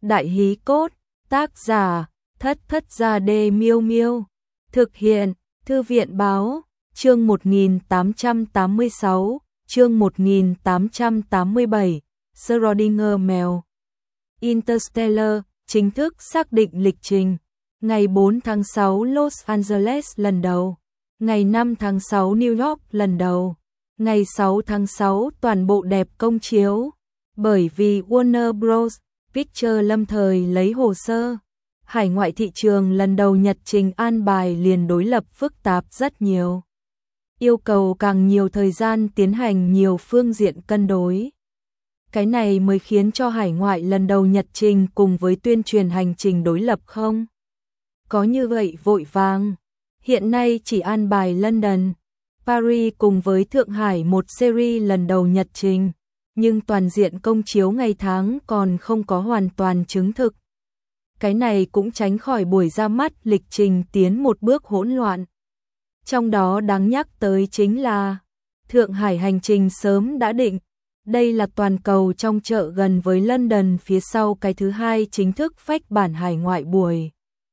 Đại Hí Cốt, tác giả, Thất Thất Gia Đê Miêu Miêu, thực hiện, Thư viện Báo, chương 1886, chương 1887, Schrödinger mèo. Interstellar, chính thức xác định lịch trình. Ngày 4 tháng 6 Los Angeles lần đầu. Ngày 5 tháng 6 New York lần đầu. Ngày 6 tháng 6 toàn bộ đẹp công chiếu. Bởi vì Warner Bros. Pictures lâm thời lấy hồ sơ. Hải ngoại thị trường lần đầu nhật trình an bài liền đối lập phức tạp rất nhiều. Yêu cầu càng nhiều thời gian tiến hành nhiều phương diện cân đối. Cái này mới khiến cho hải ngoại lần đầu nhật trình cùng với tuyên truyền hành trình đối lập không? Có như vậy vội vàng. Hiện nay chỉ an bài London, Paris cùng với Thượng Hải một series lần đầu nhật trình, nhưng toàn diện công chiếu ngày tháng còn không có hoàn toàn chứng thực. Cái này cũng tránh khỏi buổi ra mắt lịch trình tiến một bước hỗn loạn. Trong đó đáng nhắc tới chính là Thượng Hải hành trình sớm đã định. Đây là toàn cầu trong chợ gần với London phía sau cái thứ hai chính thức phách bản hải ngoại buổi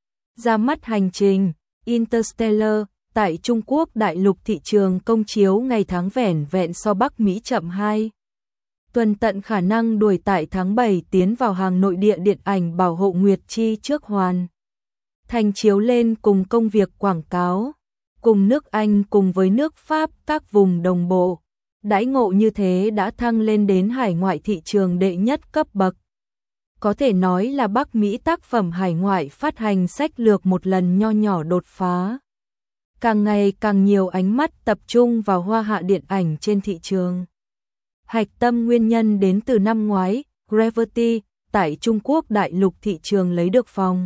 ra mắt hành trình Interstellar tại Trung Quốc đại lục thị trường công chiếu ngày tháng vẻn vẹn so Bắc Mỹ chậm 2 tuần, tận khả năng đuổi tại tháng 7 tiến vào hàng nội địa điện ảnh bảo hộ Nguyệt Chi trước hoàn thành chiếu lên cùng công việc quảng cáo, cùng nước Anh cùng với nước Pháp các vùng đồng bộ. Đãi ngộ như thế đã thăng lên đến hải ngoại thị trường đệ nhất cấp bậc. Có thể nói là Bắc Mỹ tác phẩm hải ngoại phát hành sách lược một lần nho nhỏ đột phá. Càng ngày càng nhiều ánh mắt tập trung vào hoa hạ điện ảnh trên thị trường. Hạch tâm nguyên nhân đến từ năm ngoái, Gravity tại Trung Quốc đại lục thị trường lấy được phòng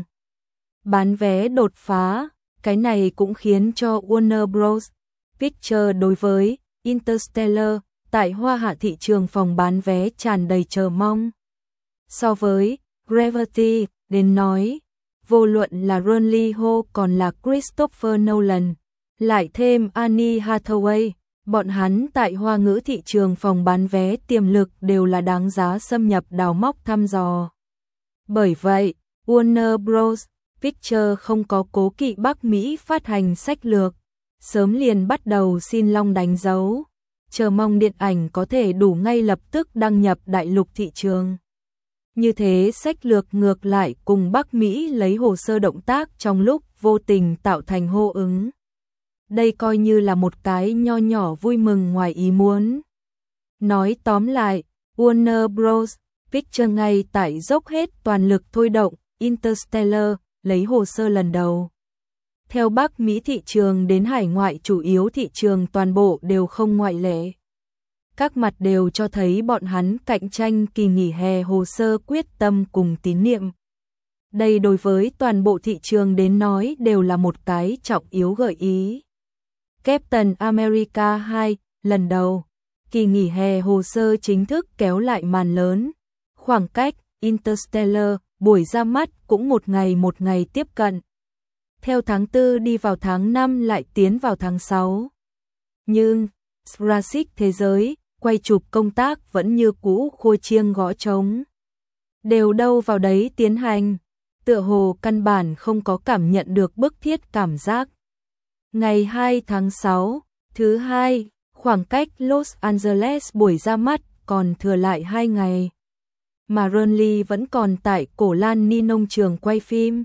bán vé đột phá. Cái này cũng khiến cho Warner Bros. Pictures đối với Interstellar tại hoa hạ thị trường phòng bán vé tràn đầy chờ mong. So với Gravity đến nói, vô luận là Ron Ho còn là Christopher Nolan, lại thêm Anne Hathaway, bọn hắn tại hoa ngữ thị trường phòng bán vé tiềm lực đều là đáng giá xâm nhập đào móc thăm dò. Bởi vậy, Warner Bros. Pictures không có cố kỵ Bắc Mỹ phát hành sách lược, sớm liền bắt đầu xin long đánh dấu, chờ mong điện ảnh có thể đủ ngay lập tức đăng nhập đại lục thị trường. Như thế sách lược ngược lại cùng Bắc Mỹ lấy hồ sơ động tác trong lúc vô tình tạo thành hô ứng. Đây coi như là một cái nho nhỏ vui mừng ngoài ý muốn. Nói tóm lại, Warner Bros. Pictures ngay tại dốc hết toàn lực thôi động Interstellar lấy hồ sơ lần đầu. Theo Bắc Mỹ thị trường đến hải ngoại chủ yếu thị trường toàn bộ đều không ngoại lệ. Các mặt đều cho thấy bọn hắn cạnh tranh kỳ nghỉ hè hồ sơ quyết tâm cùng tín niệm. Đây đối với toàn bộ thị trường đến nói đều là một cái trọng yếu gợi ý. Captain America 2 lần đầu, kỳ nghỉ hè hồ sơ chính thức kéo lại màn lớn. Khoảng cách Interstellar buổi ra mắt cũng một ngày tiếp cận. Theo tháng 4 đi vào tháng 5 lại tiến vào tháng 6. Nhưng Jurassic thế giới, quay chụp công tác vẫn như cũ khua chiêng gõ trống. Đều đâu vào đấy tiến hành, tựa hồ căn bản không có cảm nhận được bức thiết cảm giác. Ngày 2 tháng 6, thứ hai, khoảng cách Los Angeles buổi ra mắt còn thừa lại 2 ngày. Mà Ron Lee vẫn còn tại Cổ Lan Ni nông trường quay phim.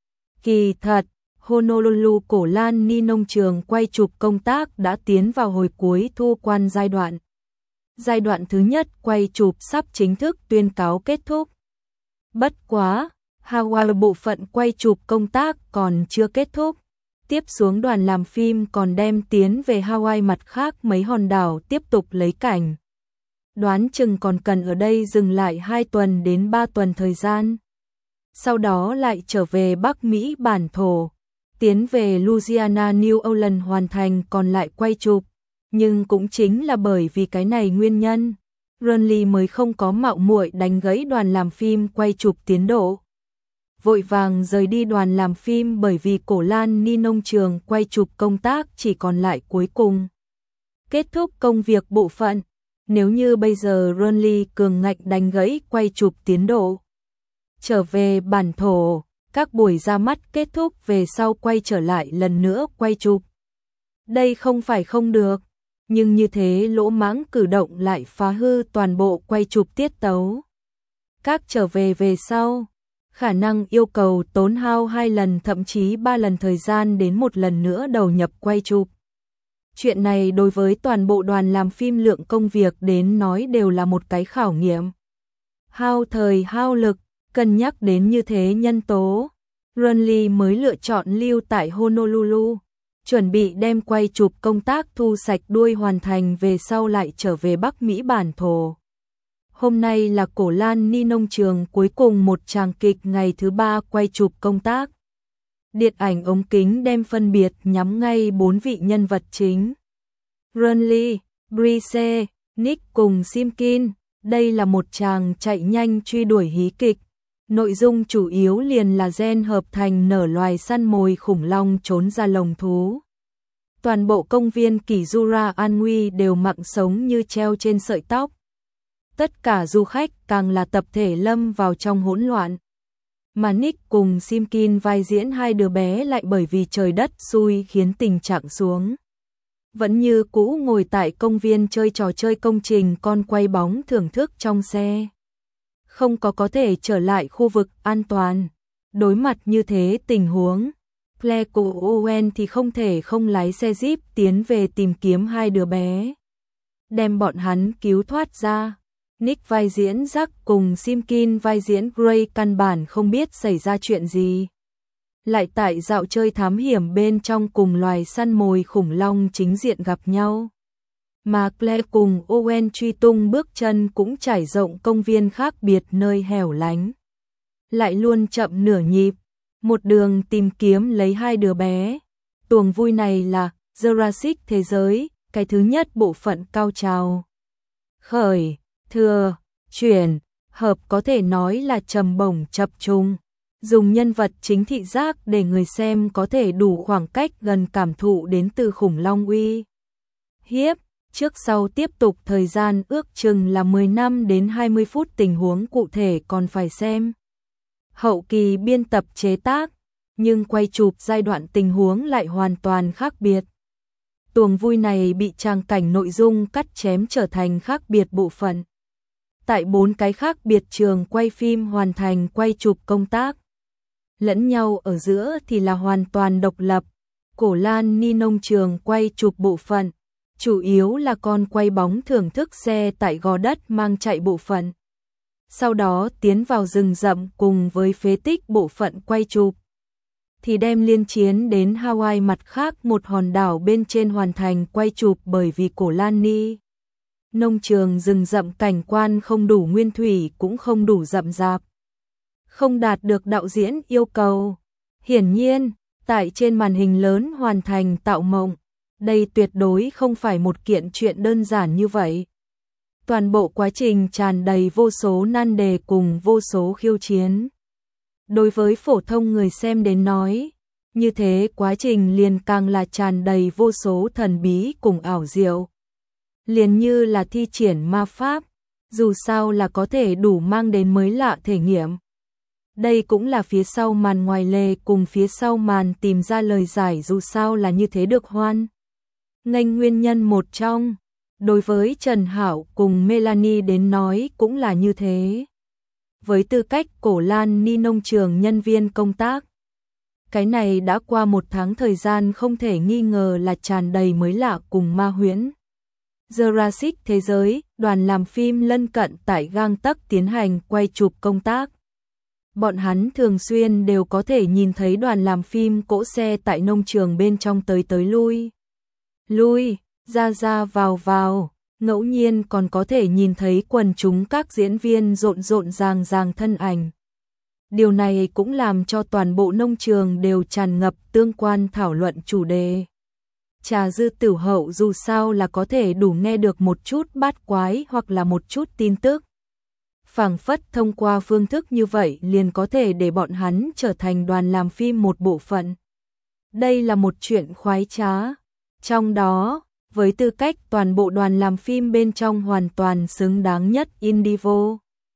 Kỳ thật, Honolulu Cổ Lan Ni nông trường quay chụp công tác đã tiến vào hồi cuối thu quan giai đoạn. Giai đoạn thứ nhất quay chụp sắp chính thức tuyên cáo kết thúc. Bất quá, Hawaii bộ phận quay chụp công tác còn chưa kết thúc. Tiếp xuống đoàn làm phim còn đem tiến về Hawaii mặt khác mấy hòn đảo tiếp tục lấy cảnh. Đoán chừng còn cần ở đây dừng lại 2 tuần đến 3 tuần thời gian. Sau đó lại trở về Bắc Mỹ bản thổ, tiến về Louisiana New Orleans hoàn thành còn lại quay chụp. Nhưng cũng chính là bởi vì cái này nguyên nhân, Ron Lee mới không có mạo muội đánh gãy đoàn làm phim quay chụp tiến độ. Vội vàng rời đi đoàn làm phim bởi vì Cổ Lan Ni nông trường quay chụp công tác chỉ còn lại cuối cùng. Kết thúc công việc bộ phận, nếu như bây giờ Ron Lee cường ngạnh đánh gãy quay chụp tiến độ, trở về bản thổ, các buổi ra mắt kết thúc về sau quay trở lại lần nữa quay chụp. Đây không phải không được, nhưng như thế lỗ mãng cử động lại phá hư toàn bộ quay chụp tiết tấu. Các trở về về sau, khả năng yêu cầu tốn hao 2 lần thậm chí 3 lần thời gian đến một lần nữa đầu nhập quay chụp. Chuyện này đối với toàn bộ đoàn làm phim lượng công việc đến nói đều là một cái khảo nghiệm. Hao thời hao lực, cân nhắc đến như thế nhân tố, Renly mới lựa chọn lưu tại Honolulu, chuẩn bị đem quay chụp công tác thu sạch đuôi hoàn thành về sau lại trở về Bắc Mỹ bản thổ. Hôm nay là Cổ Lan Ni nông trường cuối cùng một tràng kịch ngày thứ 3 quay chụp công tác. Điện ảnh ống kính đem phân biệt nhắm ngay 4 vị nhân vật chính. Renly, Brice, Nick cùng Simkin. Đây là một tràng chạy nhanh truy đuổi hí kịch. Nội dung chủ yếu liền là gen hợp thành nở loài săn mồi khủng long trốn ra lồng thú. Toàn bộ công viên Kijura an nguy đều mặng sống như treo trên sợi tóc. Tất cả du khách càng là tập thể lâm vào trong hỗn loạn. Mà Nick cùng Simkin vai diễn hai đứa bé lại bởi vì trời đất xui khiến tình trạng xuống. Vẫn như cũ ngồi tại công viên chơi trò chơi công trình con quay bóng thưởng thức trong xe. Không có thể trở lại khu vực an toàn. Đối mặt như thế tình huống, Claire của Owen thì không thể không lái xe Jeep tiến về tìm kiếm hai đứa bé. Đem bọn hắn cứu thoát ra. Nick vai diễn Jack cùng Simkin vai diễn Gray căn bản không biết xảy ra chuyện gì. Lại tại dạo chơi thám hiểm bên trong cùng loài săn mồi khủng long chính diện gặp nhau. Mà Claire cùng Owen truy tung bước chân cũng trải rộng công viên khác biệt nơi hẻo lánh. Lại luôn chậm nửa nhịp, một đường tìm kiếm lấy hai đứa bé. Tuồng vui này là Jurassic Thế giới, cái thứ nhất bộ phận cao trào. Khởi, thừa, chuyển, hợp có thể nói là trầm bổng chập trùng. Dùng nhân vật chính thị giác để người xem có thể đủ khoảng cách gần cảm thụ đến từ khủng long uy hiếp. Trước sau tiếp tục thời gian ước chừng là 10 năm đến 20 phút, tình huống cụ thể còn phải xem hậu kỳ biên tập chế tác, nhưng quay chụp giai đoạn tình huống lại hoàn toàn khác biệt. Tuồng vui này bị tràng cảnh nội dung cắt chém trở thành khác biệt bộ phận. Tại 4 cái khác biệt trường quay phim hoàn thành quay chụp công tác. Lẫn nhau ở giữa thì là hoàn toàn độc lập. Cổ Lan Ni nông trường quay chụp bộ phận, chủ yếu là con quay bóng thưởng thức xe tại gò đất mang chạy bộ phận. Sau đó tiến vào rừng rậm cùng với phế tích bộ phận quay chụp. Thì đem liên chiến đến Hawaii mặt khác một hòn đảo bên trên hoàn thành quay chụp, bởi vì Cổ Lan Ni nông trường rừng rậm cảnh quan không đủ nguyên thủy cũng không đủ rậm rạp. Không đạt được đạo diễn yêu cầu. Hiển nhiên, tại trên màn hình lớn hoàn thành tạo mộng, đây tuyệt đối không phải một kiện chuyện đơn giản như vậy. Toàn bộ quá trình tràn đầy vô số nan đề cùng vô số khiêu chiến. Đối với phổ thông người xem đến nói, như thế quá trình liền càng là tràn đầy vô số thần bí cùng ảo diệu. Liền như là thi triển ma pháp, dù sao là có thể đủ mang đến mới lạ thể nghiệm. Đây cũng là phía sau màn ngoài lề cùng phía sau màn tìm ra lời giải dù sao là như thế được hoan nghênh nguyên nhân một trong. Đối với Trần Hảo cùng Melanie đến nói cũng là như thế. Với tư cách Cổ Lan Ni nông trường nhân viên công tác, cái này đã qua 1 tháng thời gian không thể nghi ngờ là tràn đầy mới lạ cùng ma huyễn. Jurassic Thế giới, đoàn làm phim lân cận tại gang tấc tiến hành quay chụp công tác. Bọn hắn thường xuyên đều có thể nhìn thấy đoàn làm phim cỗ xe tại nông trường bên trong tới lui, ra vào, ngẫu nhiên còn có thể nhìn thấy quần chúng các diễn viên rộn ràng thân ảnh. Điều này cũng làm cho toàn bộ nông trường đều tràn ngập tương quan thảo luận chủ đề. Trà dư tiểu hậu dù sao là có thể đủ nghe được một chút bát quái hoặc là một chút tin tức. Phảng phất thông qua phương thức như vậy liền có thể để bọn hắn trở thành đoàn làm phim một bộ phận. Đây là một chuyện khoái trá. Trong đó, với tư cách toàn bộ đoàn làm phim bên trong hoàn toàn xứng đáng nhất Indivo,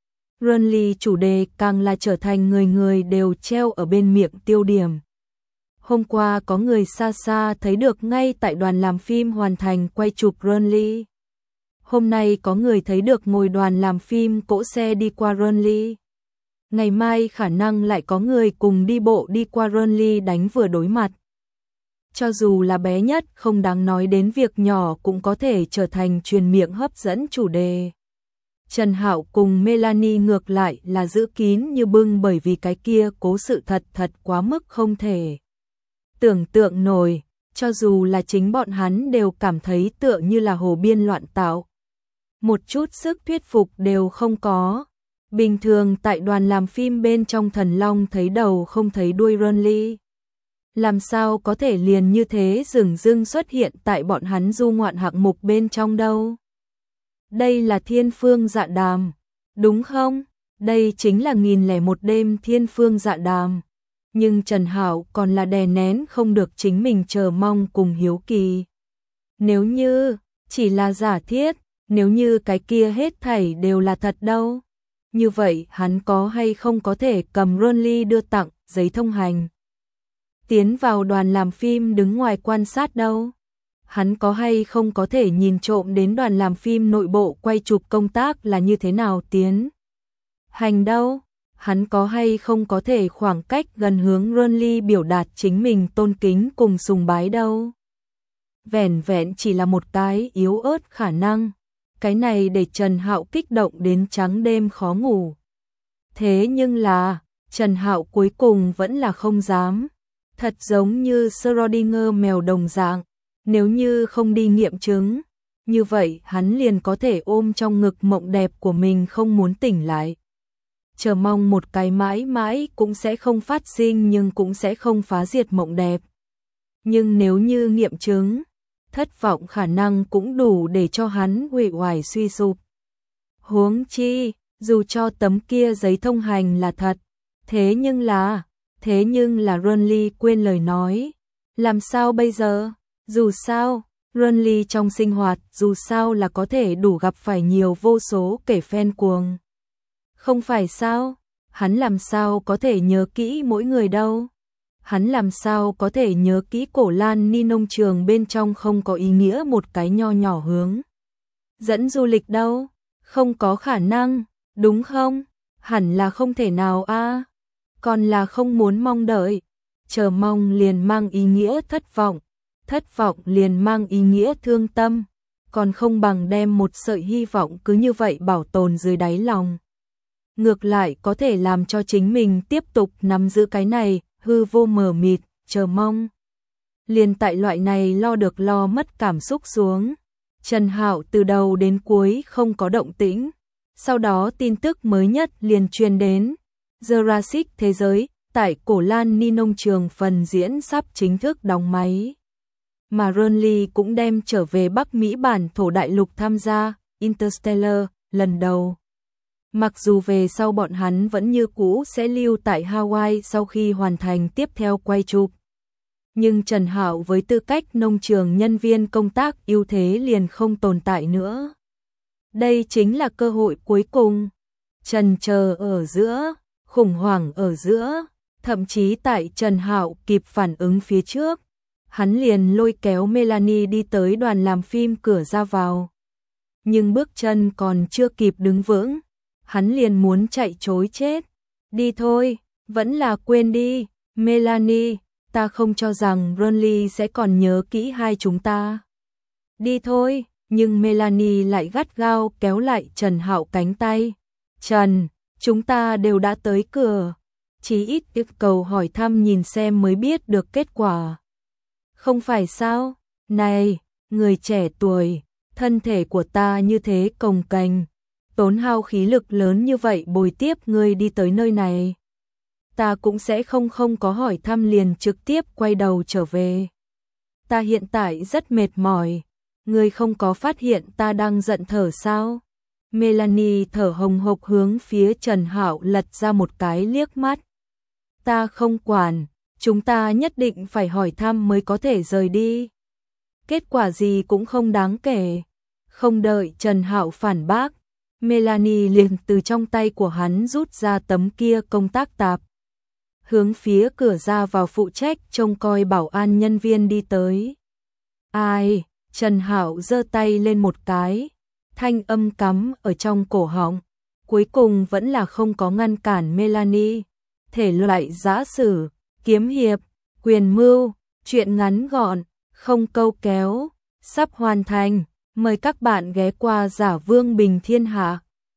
Renly chủ đề càng là trở thành người người đều treo ở bên miệng tiêu điểm. Hôm qua có người xa xa thấy được ngay tại đoàn làm phim hoàn thành quay chụp Renly. Hôm nay có người thấy được ngồi đoàn làm phim cỗ xe đi qua Renly. Ngày mai khả năng lại có người cùng đi bộ đi qua Renly đánh vừa đối mặt. Cho dù là bé nhất không đáng nói đến việc nhỏ cũng có thể trở thành truyền miệng hấp dẫn chủ đề. Trần Hạo cùng Melanie ngược lại là giữ kín như bưng bởi vì cái kia cố sự thật quá mức không thể tưởng tượng nổi, cho dù là chính bọn hắn đều cảm thấy tựa như là hồ biên loạn tạo. Một chút sức thuyết phục đều không có. Bình thường tại đoàn làm phim bên trong Thần Long thấy đầu không thấy đuôi Renly. Làm sao có thể liền như thế dửng dưng xuất hiện tại bọn hắn du ngoạn hạng mục bên trong đâu. Đây là Thiên Phương Dạ Đàm, đúng không? Đây chính là 1001 đêm Thiên Phương Dạ Đàm. Nhưng Trần Hạo còn là đè nén không được chính mình chờ mong cùng hiếu kỳ. Nếu như chỉ là giả thiết, nếu như cái kia hết thảy đều là thật đâu, như vậy hắn có hay không có thể cầm Renly đưa tặng giấy thông hành tiến vào đoàn làm phim đứng ngoài quan sát đâu. Hắn có hay không có thể nhìn trộm đến đoàn làm phim nội bộ quay chụp công tác là như thế nào tiến hành đâu. Hắn có hay không có thể khoảng cách gần hướng Renly biểu đạt chính mình tôn kính cùng sùng bái đâu. Vẻn vẹn chỉ là một cái yếu ớt khả năng. Cái này để Trần Hạo kích động đến trắng đêm khó ngủ. Thế nhưng là, Trần Hạo cuối cùng vẫn là không dám. Thật giống như Schrödinger mèo đồng dạng, nếu như không đi nghiệm chứng, như vậy hắn liền có thể ôm trong ngực mộng đẹp của mình không muốn tỉnh lại. Chờ mong một cái mãi mãi cũng sẽ không phát sinh nhưng cũng sẽ không phá diệt mộng đẹp. Nhưng nếu như nghiệm chứng, thất vọng khả năng cũng đủ để cho hắn uể oải suy sụp. Huống chi, dù cho tấm kia giấy thông hành là thật, thế nhưng là Renly quên lời nói. Làm sao bây giờ? Dù sao, Renly trong sinh hoạt dù sao là có thể đủ gặp phải nhiều vô số kẻ fan cuồng. Không phải sao? Hắn làm sao có thể nhớ kỹ mỗi người đâu? Hắn làm sao có thể nhớ kỹ Cổ Lan Ni nông trường bên trong không có ý nghĩa một cái nho nhỏ hướng dẫn du lịch đâu? Không có khả năng, đúng không? Hẳn là không thể nào a. Còn là không muốn mong đợi. Chờ mong liền mang ý nghĩa thất vọng liền mang ý nghĩa thương tâm, còn không bằng đem một sợi hy vọng cứ như vậy bảo tồn dưới đáy lòng. Ngược lại có thể làm cho chính mình tiếp tục nắm giữ cái này, hư vô mờ mịt, chờ mong. Liền tại loại này lo được lo mất cảm xúc xuống. Trần Hạo từ đầu đến cuối không có động tĩnh. Sau đó tin tức mới nhất liền truyền đến. Jurassic Thế giới, tại Cổ Lan Ni nông trường phần diễn sắp chính thức đóng máy. Mà Renly cũng đem trở về Bắc Mỹ bản thổ đại lục tham gia Interstellar lần đầu. Mặc dù về sau bọn hắn vẫn như cũ sẽ lưu tại Hawaii sau khi hoàn thành tiếp theo quay chụp. Nhưng Trần Hạo với tư cách nông trường nhân viên công tác ưu thế liền không tồn tại nữa. Đây chính là cơ hội cuối cùng. Trần chờ ở giữa, khủng hoảng ở giữa, thậm chí tại Trần Hạo kịp phản ứng phía trước. Hắn liền lôi kéo Melanie đi tới đoàn làm phim cửa ra vào. Nhưng bước chân còn chưa kịp đứng vững, hắn liền muốn chạy trối chết. Đi thôi, vẫn là quên đi, Melanie, ta không cho rằng Renly sẽ còn nhớ kỹ hai chúng ta. Đi thôi, nhưng Melanie lại gắt gao kéo lại Trần Hạo cánh tay. Trần, chúng ta đều đã tới cửa, chí ít yêu cầu hỏi thăm nhìn xem mới biết được kết quả. Không phải sao? Này, người trẻ tuổi, thân thể của ta như thế cồng kềnh, tốn hao khí lực lớn như vậy bồi tiếp ngươi đi tới nơi này. Ta cũng sẽ không có hỏi thăm liền trực tiếp quay đầu trở về. Ta hiện tại rất mệt mỏi, ngươi không có phát hiện ta đang giận thở sao? Melanie thở hồng hộc hướng phía Trần Hạo lật ra một cái liếc mắt. Ta không quản, chúng ta nhất định phải hỏi thăm mới có thể rời đi. Kết quả gì cũng không đáng kể. Không đợi Trần Hạo phản bác, Melanie liền từ trong tay của hắn rút ra tấm kia công tác tạp. Hướng phía cửa ra vào phụ trách trông coi bảo an nhân viên đi tới. Ai? Trần Hạo giơ tay lên một cái, thanh âm cắm ở trong cổ họng. Cuối cùng vẫn là không có ngăn cản Melanie. Thể loại giã sử, kiếm hiệp, quyền mưu, truyện ngắn gọn, không câu kéo, sắp hoàn thành. Mời các bạn ghé qua Giả Vương Bình Thiên Hạ.